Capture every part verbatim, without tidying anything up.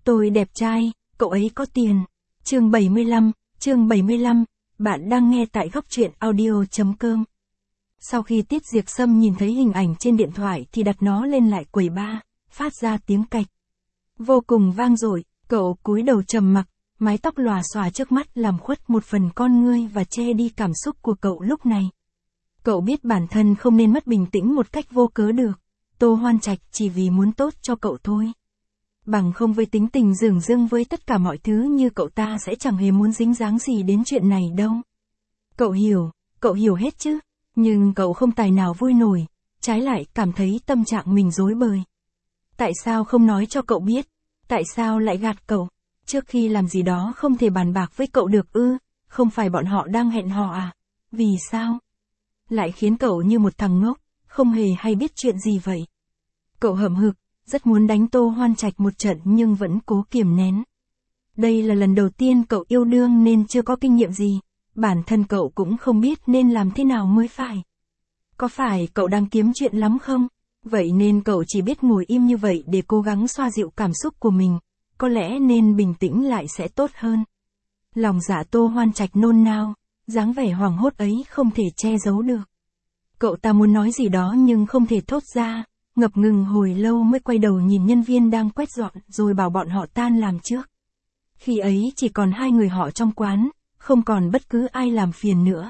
Tôi đẹp trai, cậu ấy có tiền. Chương bảy mươi lăm, chương bảy mươi lăm, bạn đang nghe tại góc truyện audio chấm com. Sau khi Tiết Diệp Sâm nhìn thấy hình ảnh trên điện thoại thì đặt nó lên lại quầy ba, phát ra tiếng cạch. Vô cùng vang dội, cậu cúi đầu trầm mặc, mái tóc lòa xòa trước mắt làm khuất một phần con ngươi và che đi cảm xúc của cậu lúc này. Cậu biết bản thân không nên mất bình tĩnh một cách vô cớ được. Tô Hoan Trạch chỉ vì muốn tốt cho cậu thôi. Bằng không với tính tình dửng dưng với tất cả mọi thứ như cậu ta sẽ chẳng hề muốn dính dáng gì đến chuyện này đâu. Cậu hiểu, cậu hiểu hết chứ, nhưng cậu không tài nào vui nổi, trái lại cảm thấy tâm trạng mình rối bời. Tại sao không nói cho cậu biết? Tại sao lại gạt cậu? Trước khi làm gì đó không thể bàn bạc với cậu được ư? Không phải bọn họ đang hẹn hò à? Vì sao? Lại khiến cậu như một thằng ngốc, không hề hay biết chuyện gì vậy. Cậu hậm hực, rất muốn đánh Tô Hoan Trạch một trận nhưng vẫn cố kiềm nén. Đây là lần đầu tiên cậu yêu đương nên chưa có kinh nghiệm gì, bản thân cậu cũng không biết nên làm thế nào mới phải. Có phải cậu đang kiếm chuyện lắm không? Vậy nên cậu chỉ biết ngồi im như vậy để cố gắng xoa dịu cảm xúc của mình, có lẽ nên bình tĩnh lại sẽ tốt hơn. Lòng dạ Tô Hoan Trạch nôn nao, dáng vẻ hoảng hốt ấy không thể che giấu được. Cậu ta muốn nói gì đó nhưng không thể thốt ra, ngập ngừng hồi lâu mới quay đầu nhìn nhân viên đang quét dọn rồi bảo bọn họ tan làm trước. Khi ấy chỉ còn hai người họ trong quán, không còn bất cứ ai làm phiền nữa.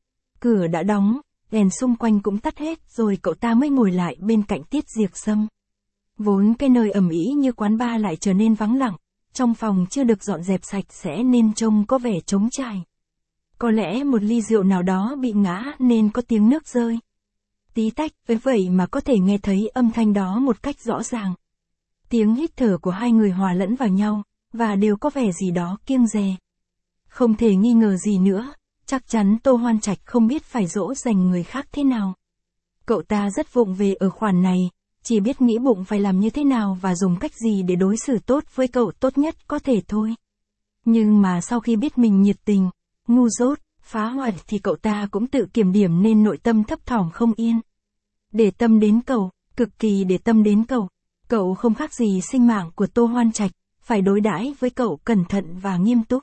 Cửa đã đóng, đèn xung quanh cũng tắt hết rồi cậu ta mới ngồi lại bên cạnh Tiết Diệp Sâm. Vốn cái nơi ầm ĩ như quán bar lại trở nên vắng lặng, trong phòng chưa được dọn dẹp sạch sẽ nên trông có vẻ trống trải. Có lẽ một ly rượu nào đó bị ngã nên có tiếng nước rơi. Tí tách, với vậy mà có thể nghe thấy âm thanh đó một cách rõ ràng. Tiếng hít thở của hai người hòa lẫn vào nhau, và đều có vẻ gì đó kiêng dè. Không thể nghi ngờ gì nữa, chắc chắn Tô Hoan Trạch không biết phải dỗ dành người khác thế nào. Cậu ta rất vụng về ở khoản này, chỉ biết nghĩ bụng phải làm như thế nào và dùng cách gì để đối xử tốt với cậu tốt nhất có thể thôi. Nhưng mà sau khi biết mình nhiệt tình, ngu dốt, phá hoại thì cậu ta cũng tự kiểm điểm nên nội tâm thấp thỏm không yên. Để tâm đến cậu, cực kỳ để tâm đến cậu, cậu không khác gì sinh mạng của Tô Hoan Trạch, phải đối đãi với cậu cẩn thận và nghiêm túc.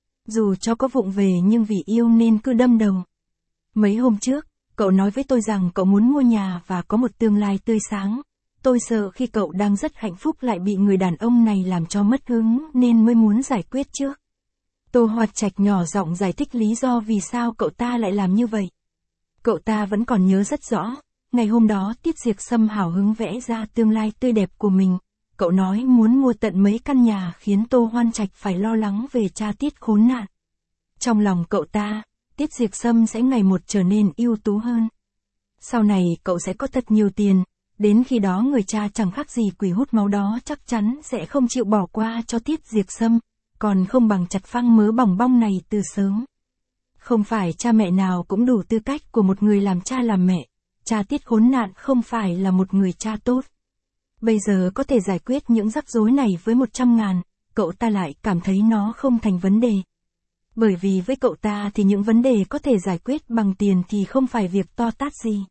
Dù cho có vụng về nhưng vì yêu nên cứ đâm đầu. Mấy hôm trước, cậu nói với tôi rằng cậu muốn mua nhà và có một tương lai tươi sáng. Tôi sợ khi cậu đang rất hạnh phúc lại bị người đàn ông này làm cho mất hứng nên mới muốn giải quyết trước. Tô Hoan Trạch nhỏ giọng giải thích lý do vì sao cậu ta lại làm như vậy. Cậu ta vẫn còn nhớ rất rõ, ngày hôm đó Tiết Diệp Sâm hào hứng vẽ ra tương lai tươi đẹp của mình. Cậu nói muốn mua tận mấy căn nhà khiến Tô Hoan Trạch phải lo lắng về cha Tiết khốn nạn. Trong lòng cậu ta, Tiết Diệp Sâm sẽ ngày một trở nên ưu tú hơn. Sau này cậu sẽ có thật nhiều tiền, đến khi đó người cha chẳng khác gì quỷ hút máu đó chắc chắn sẽ không chịu bỏ qua cho Tiết Diệp Sâm, còn không bằng chặt phăng mớ bỏng bong này từ sớm. Không phải cha mẹ nào cũng đủ tư cách của một người làm cha làm mẹ, cha Tiết khốn nạn không phải là một người cha tốt. Bây giờ có thể giải quyết những rắc rối này với một trăm ngàn, cậu ta lại cảm thấy nó không thành vấn đề. Bởi vì với cậu ta thì những vấn đề có thể giải quyết bằng tiền thì không phải việc to tát gì.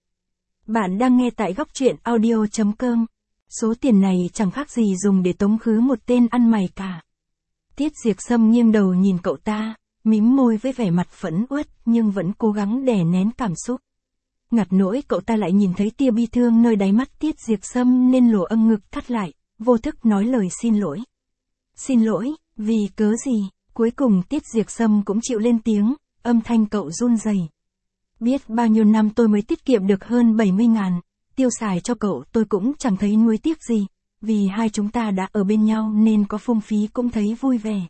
Bạn đang nghe tại góc truyện audio chấm com. Số tiền này chẳng khác gì dùng để tống khứ một tên ăn mày cả. Tiết Diệp Sâm nghiêng đầu nhìn cậu ta, mím môi với vẻ mặt phẫn uất nhưng vẫn cố gắng đè nén cảm xúc. Ngặt nỗi cậu ta lại nhìn thấy tia bi thương nơi đáy mắt Tiết Diệp Sâm nên lỗ âng ngực thắt lại, vô thức nói lời xin lỗi. Xin lỗi, vì cớ gì? Cuối cùng Tiết Diệp Sâm cũng chịu lên tiếng, âm thanh cậu run rẩy. Biết bao nhiêu năm tôi mới tiết kiệm được hơn bảy mươi ngàn, tiêu xài cho cậu tôi cũng chẳng thấy nuối tiếc gì, vì hai chúng ta đã ở bên nhau nên có phung phí cũng thấy vui vẻ.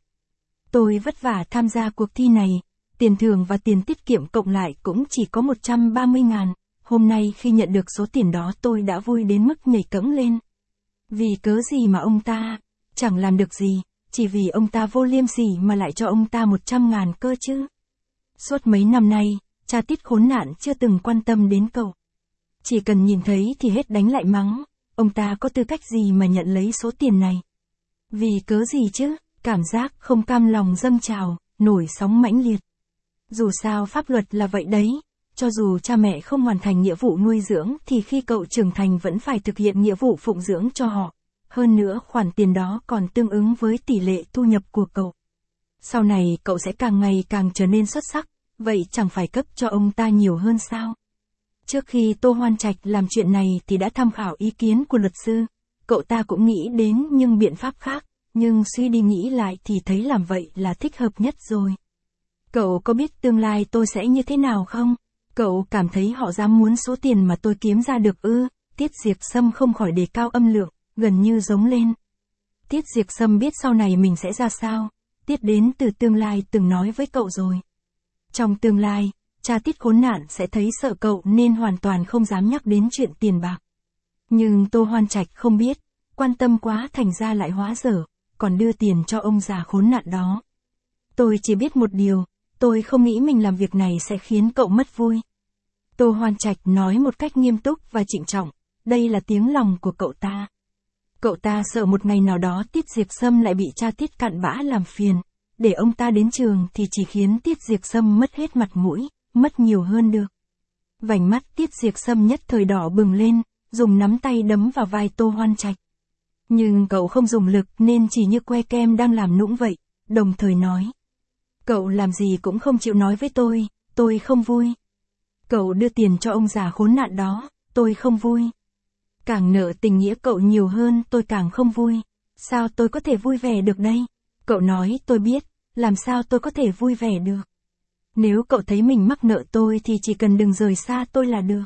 Tôi vất vả tham gia cuộc thi này, tiền thưởng và tiền tiết kiệm cộng lại cũng chỉ có một trăm ba mươi ngàn, hôm nay khi nhận được số tiền đó tôi đã vui đến mức nhảy cẫng lên. Vì cớ gì mà ông ta chẳng làm được gì, chỉ vì ông ta vô liêm sỉ mà lại cho ông ta một trăm ngàn cơ chứ. Suốt mấy năm nay, cha Tiết khốn nạn chưa từng quan tâm đến cậu. Chỉ cần nhìn thấy thì hết đánh lại mắng, ông ta có tư cách gì mà nhận lấy số tiền này. Vì cớ gì chứ, cảm giác không cam lòng dâng trào, nổi sóng mãnh liệt. Dù sao pháp luật là vậy đấy, cho dù cha mẹ không hoàn thành nghĩa vụ nuôi dưỡng thì khi cậu trưởng thành vẫn phải thực hiện nghĩa vụ phụng dưỡng cho họ. hơn nữa khoản tiền đó còn tương ứng với tỷ lệ thu nhập của cậu. Sau này cậu sẽ càng ngày càng trở nên xuất sắc, vậy chẳng phải cấp cho ông ta nhiều hơn sao? Trước khi Tô Hoan Trạch làm chuyện này thì đã tham khảo ý kiến của luật sư, cậu ta cũng nghĩ đến những biện pháp khác, nhưng suy đi nghĩ lại thì thấy làm vậy là thích hợp nhất rồi. Cậu có biết tương lai tôi sẽ như thế nào không? Cậu cảm thấy họ dám muốn số tiền mà tôi kiếm ra được ư? Tiết Diệp Sâm không khỏi đề cao âm lượng, gần như giống lên. Tiết Diệp Sâm biết sau này mình sẽ ra sao, Tiết đến từ tương lai từng nói với cậu rồi. Trong tương lai, cha Tiết khốn nạn sẽ thấy sợ cậu nên hoàn toàn không dám nhắc đến chuyện tiền bạc. Nhưng Tô Hoan Trạch không biết, quan tâm quá thành ra lại hóa dở, còn đưa tiền cho ông già khốn nạn đó. Tôi chỉ biết một điều, tôi không nghĩ mình làm việc này sẽ khiến cậu mất vui. Tô Hoan Trạch nói một cách nghiêm túc và trịnh trọng, đây là tiếng lòng của cậu ta. Cậu ta sợ một ngày nào đó Tiết Diệp Sâm lại bị cha Tiết cặn bã làm phiền, để ông ta đến trường thì chỉ khiến Tiết Diệp Sâm mất hết mặt mũi, mất nhiều hơn được. Vành mắt Tiết Diệp Sâm nhất thời đỏ bừng lên, dùng nắm tay đấm vào vai Tô Hoan Trạch. Nhưng cậu không dùng lực nên chỉ như que kem đang làm nũng vậy, đồng thời nói. Cậu làm gì cũng không chịu nói với tôi, tôi không vui. Cậu đưa tiền cho ông già khốn nạn đó, tôi không vui. Càng nợ tình nghĩa cậu nhiều hơn tôi càng không vui. Sao tôi có thể vui vẻ được đây? Cậu nói tôi biết, làm sao tôi có thể vui vẻ được? Nếu cậu thấy mình mắc nợ tôi thì chỉ cần đừng rời xa tôi là được.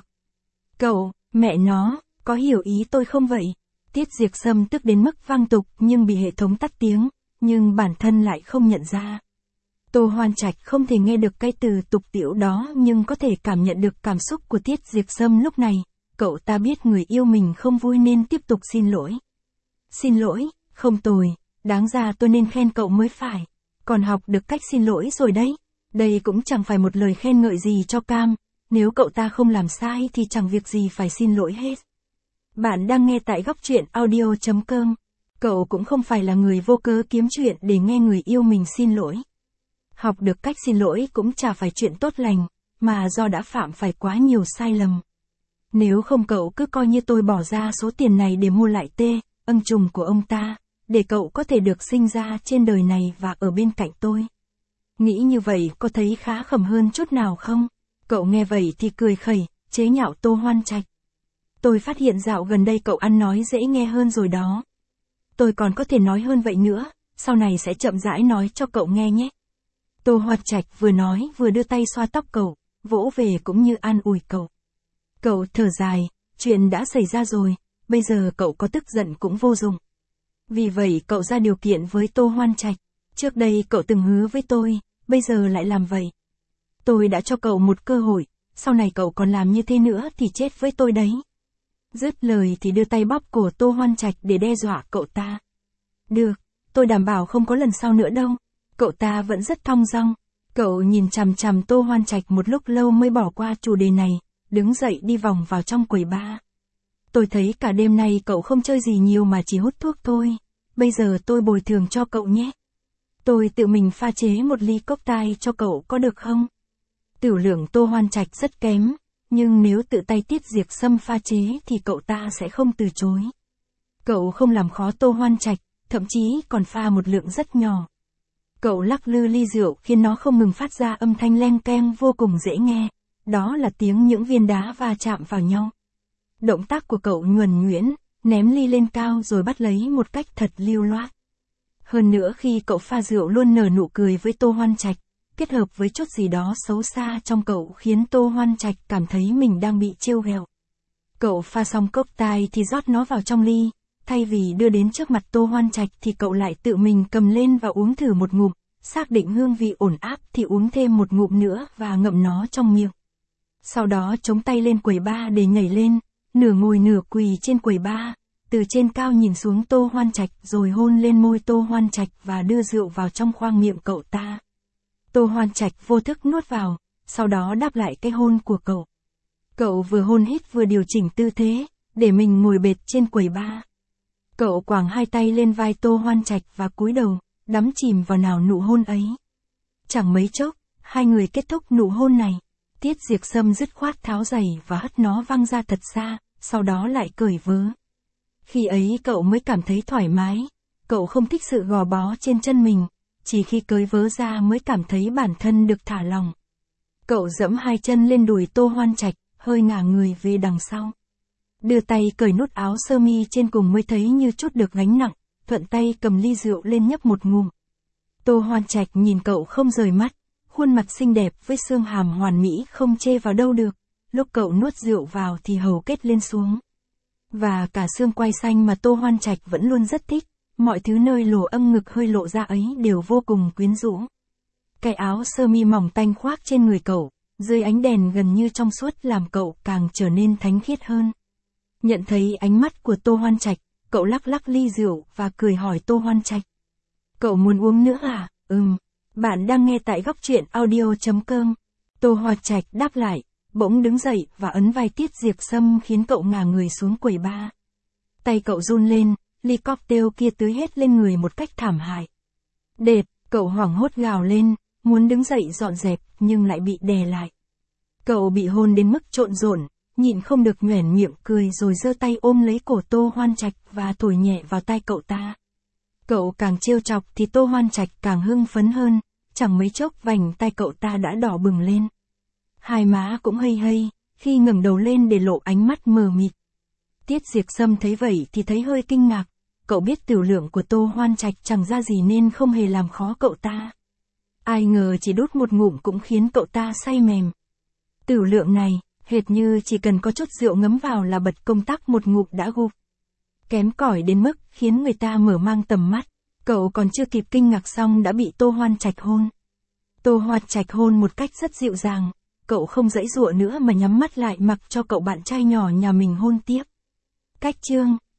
Cậu, mẹ nó, có hiểu ý tôi không vậy? Tiết Diệp Sâm tức đến mức vang tục nhưng bị hệ thống tắt tiếng, nhưng bản thân lại không nhận ra. Tô Hoan Trạch không thể nghe được cái từ tục tĩu đó nhưng có thể cảm nhận được cảm xúc của Tiết Diệp Sâm lúc này. Cậu ta biết người yêu mình không vui nên tiếp tục xin lỗi. Xin lỗi, không tồi, đáng ra tôi nên khen cậu mới phải. Còn học được cách xin lỗi rồi đấy. Đây cũng chẳng phải một lời khen ngợi gì cho Cam, nếu cậu ta không làm sai thì chẳng việc gì phải xin lỗi hết. Bạn đang nghe tại góc truyện audio chấm com. Cậu cũng không phải là người vô cớ kiếm chuyện để nghe người yêu mình xin lỗi. Học được cách xin lỗi cũng chả phải chuyện tốt lành, mà do đã phạm phải quá nhiều sai lầm. Nếu không cậu cứ coi như tôi bỏ ra số tiền này để mua lại tê, ân trùng của ông ta, để cậu có thể được sinh ra trên đời này và ở bên cạnh tôi. Nghĩ như vậy có thấy khá khẩm hơn chút nào không? Cậu nghe vậy thì cười khẩy, chế nhạo Tô Hoan Trạch. Tôi phát hiện dạo gần đây cậu ăn nói dễ nghe hơn rồi đó. Tôi còn có thể nói hơn vậy nữa, sau này sẽ chậm rãi nói cho cậu nghe nhé. Tô Hoan Trạch vừa nói vừa đưa tay xoa tóc cậu, vỗ về cũng như an ủi cậu. Cậu thở dài, chuyện đã xảy ra rồi, bây giờ cậu có tức giận cũng vô dụng. Vì vậy cậu ra điều kiện với Tô Hoan Trạch, trước đây cậu từng hứa với tôi, bây giờ lại làm vậy. Tôi đã cho cậu một cơ hội, sau này cậu còn làm như thế nữa thì chết với tôi đấy. Dứt lời thì đưa tay bóp cổ Tô Hoan Trạch để đe dọa cậu ta. Được, tôi đảm bảo không có lần sau nữa đâu. Cậu ta vẫn rất thong dong. Cậu nhìn chằm chằm Tô Hoan Trạch một lúc lâu mới bỏ qua chủ đề này, đứng dậy đi vòng vào trong quầy bar. Tôi thấy cả đêm nay cậu không chơi gì nhiều mà chỉ hút thuốc thôi. Bây giờ tôi bồi thường cho cậu nhé. Tôi tự mình pha chế một ly cocktail cho cậu có được không? Tiểu lượng Tô Hoan Trạch rất kém, nhưng nếu tự tay Tiết Diệp Sâm pha chế thì cậu ta sẽ không từ chối. Cậu không làm khó Tô Hoan Trạch, thậm chí còn pha một lượng rất nhỏ. Cậu lắc lư ly rượu khiến nó không ngừng phát ra âm thanh leng keng vô cùng dễ nghe, đó là tiếng những viên đá va chạm vào nhau. Động tác của cậu nhuần nhuyễn, ném ly lên cao rồi bắt lấy một cách thật lưu loát. Hơn nữa khi cậu pha rượu luôn nở nụ cười với Tô Hoan Trạch, kết hợp với chút gì đó xấu xa trong cậu khiến Tô Hoan Trạch cảm thấy mình đang bị trêu ghẹo. Cậu pha xong cocktail thì rót nó vào trong ly, thay vì đưa đến trước mặt Tô Hoan Trạch thì cậu lại tự mình cầm lên và uống thử một ngụm, xác định hương vị ổn áp thì uống thêm một ngụm nữa và ngậm nó trong miệng. Sau đó chống tay lên quầy bar để nhảy lên, nửa ngồi nửa quỳ trên quầy bar, từ trên cao nhìn xuống Tô Hoan Trạch rồi hôn lên môi Tô Hoan Trạch và đưa rượu vào trong khoang miệng cậu ta. Tô Hoan Trạch vô thức nuốt vào, sau đó đáp lại cái hôn của cậu. Cậu vừa hôn hít vừa điều chỉnh tư thế, để mình ngồi bệt trên quầy bar. Cậu quàng hai tay lên vai Tô Hoan Trạch và cúi đầu, đắm chìm vào nào nụ hôn ấy. Chẳng mấy chốc, hai người kết thúc nụ hôn này. Tiết Diệp Sâm dứt khoát tháo giày và hất nó văng ra thật xa, sau đó lại cởi vớ. Khi ấy cậu mới cảm thấy thoải mái, cậu không thích sự gò bó trên chân mình, chỉ khi cởi vớ ra mới cảm thấy bản thân được thả lỏng. Cậu giẫm hai chân lên đùi Tô Hoan Trạch, hơi ngả người về đằng sau. Đưa tay cởi nút áo sơ mi trên cùng mới thấy như chút được gánh nặng, thuận tay cầm ly rượu lên nhấp một ngụm. Tô Hoan Trạch nhìn cậu không rời mắt, khuôn mặt xinh đẹp với xương hàm hoàn mỹ không chê vào đâu được, lúc cậu nuốt rượu vào thì hầu kết lên xuống. Và cả xương quai xanh mà Tô Hoan Trạch vẫn luôn rất thích, mọi thứ nơi lỗ âm ngực hơi lộ ra ấy đều vô cùng quyến rũ. Cái áo sơ mi mỏng tanh khoác trên người cậu, dưới ánh đèn gần như trong suốt làm cậu càng trở nên thánh khiết hơn. Nhận thấy ánh mắt của Tô Hoan Trạch, cậu lắc lắc ly rượu và cười hỏi Tô Hoan Trạch. Cậu muốn uống nữa à? Ừm. Bạn đang nghe tại góc truyện audio.com. Tô Hoan Trạch đáp lại, bỗng đứng dậy và ấn vai Tiết Diệp Sâm khiến cậu ngả người xuống quầy bar. Tay cậu run lên, ly cocktail kia tưới hết lên người một cách thảm hại. Đệt, cậu hoảng hốt gào lên, muốn đứng dậy dọn dẹp nhưng lại bị đè lại. Cậu bị hôn đến mức trộn rộn, nhịn không được nhoẻn miệng cười rồi giơ tay ôm lấy cổ Tô Hoan Trạch và thổi nhẹ vào tai cậu ta. Cậu càng trêu chọc thì Tô Hoan Trạch càng hưng phấn hơn, chẳng mấy chốc vành tai cậu ta đã đỏ bừng lên. Hai má cũng hây hây, khi ngẩng đầu lên để lộ ánh mắt mờ mịt. Tiết Diệp Sâm thấy vậy thì thấy hơi kinh ngạc, cậu biết tiểu lượng của Tô Hoan Trạch chẳng ra gì nên không hề làm khó cậu ta. Ai ngờ chỉ đút một ngụm cũng khiến cậu ta say mềm. Tiểu lượng này, hệt như chỉ cần có chút rượu ngấm vào là bật công tắc một ngụm đã gục. Kém cỏi đến mức khiến người ta mở mang tầm mắt, cậu còn chưa kịp kinh ngạc xong đã bị Tô Hoan Trạch hôn. Tô Hoan Trạch hôn một cách rất dịu dàng, cậu không giãy giụa nữa mà nhắm mắt lại mặc cho cậu bạn trai nhỏ nhà mình hôn tiếp. Cách chương